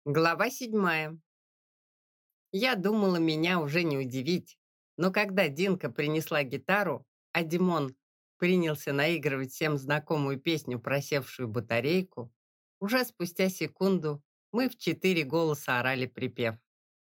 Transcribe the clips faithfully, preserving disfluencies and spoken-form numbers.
Глава седьмая. Я думала, меня уже не удивить, но когда Динка принесла гитару, а Димон принялся наигрывать всем знакомую песню про севшую батарейку, уже спустя секунду мы в четыре голоса орали припев.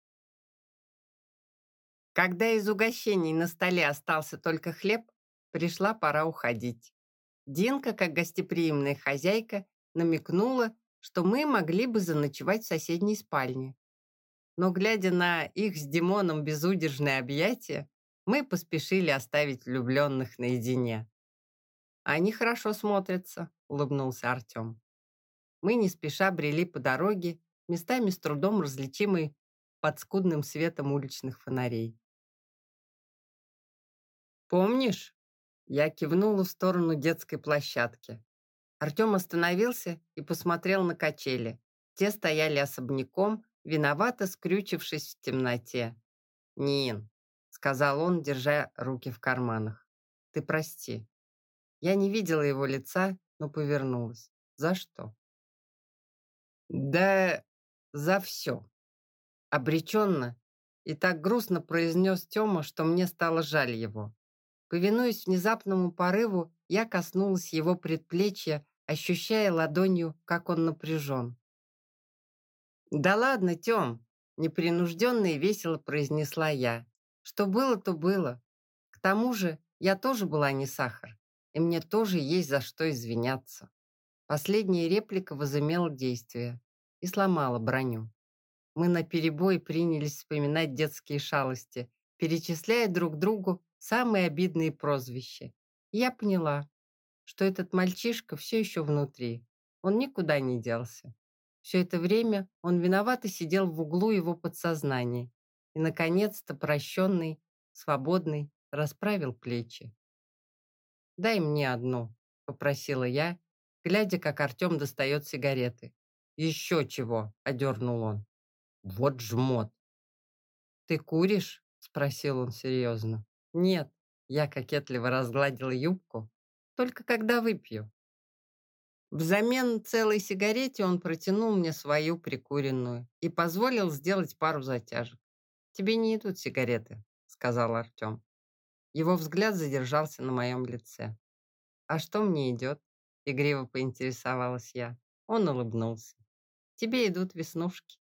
Когда из угощений на столе остался только хлеб, пришла пора уходить. Динка, как гостеприимная хозяйка, намекнула, что мы могли бы заночевать в соседней спальне. Но, глядя на их с Димоном безудержное объятие, мы поспешили оставить влюбленных наедине. «Они хорошо смотрятся», — улыбнулся Артем. Мы не спеша брели по дороге, местами с трудом различимой под скудным светом уличных фонарей. «Помнишь?» Я кивнула в сторону детской площадки. Артем остановился и посмотрел на качели. Те стояли особняком, виновато скрючившись в темноте. «Нин», — сказал он, держа руки в карманах, — «ты прости». Я не видела его лица, но повернулась. «За что?» «Да за все», — обреченно и так грустно произнес Тёма, что мне стало жаль его. Повинуясь внезапному порыву, я коснулась его предплечья, ощущая ладонью, как он напряжен. «Да ладно, Тём!» — непринужденно и весело произнесла я. «Что было, то было. К тому же я тоже была не сахар, и мне тоже есть за что извиняться». Последняя реплика возымела действие и сломала броню. Мы наперебой принялись вспоминать детские шалости, перечисляя друг другу самые обидные прозвища. И я поняла, что этот мальчишка все еще внутри. Он никуда не делся. Все это время он виновато сидел в углу его подсознания и, наконец-то, прощенный, свободный, расправил плечи. «Дай мне одну», — попросила я, глядя, как Артем достает сигареты. «Еще чего», — одернул он. «Вот жмот». «Ты куришь?» — спросил он серьезно. «Нет», — я кокетливо разгладила юбку, «только когда выпью». Взамен целой сигарете он протянул мне свою прикуренную и позволил сделать пару затяжек. «Тебе не идут сигареты», — сказал Артем. Его взгляд задержался на моем лице. «А что мне идет?» — игриво поинтересовалась я. Он улыбнулся. «Тебе идут веснушки».